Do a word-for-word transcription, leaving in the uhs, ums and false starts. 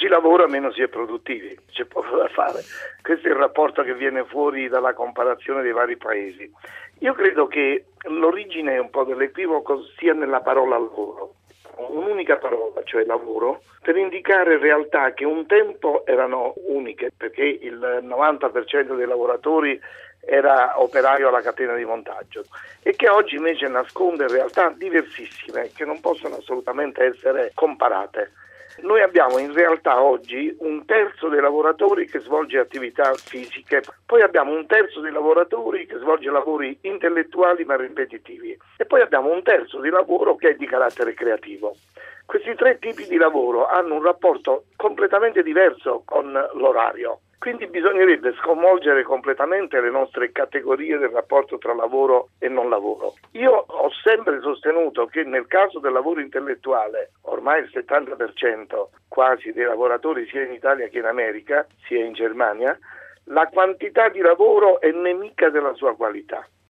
lavora meno si è produttivi, c'è poco da fare. Questo è il rapporto che viene fuori dalla comparazione dei vari paesi. Io credo che l'origine un po' dell'equivoco sia nella parola lavoro, un'unica parola, cioè lavoro, per indicare realtà che un tempo erano uniche, perché il novanta per cento dei lavoratori era operaio alla catena di montaggio, e che oggi invece nasconde realtà diversissime che non possono assolutamente essere comparate. Noi abbiamo in realtà oggi un terzo dei lavoratori che svolge attività fisiche, poi abbiamo un terzo dei lavoratori che svolge lavori intellettuali ma ripetitivi, e poi abbiamo un terzo di lavoro che è di carattere creativo. Questi tre tipi di lavoro hanno un rapporto completamente diverso con l'orario. Quindi bisognerebbe sconvolgere completamente le nostre categorie del rapporto tra lavoro e non lavoro. Io ho sempre sostenuto che nel caso del lavoro intellettuale, ormai il settanta per cento quasi dei lavoratori sia in Italia che in America, sia in Germania, la quantità di lavoro è nemica della sua qualità.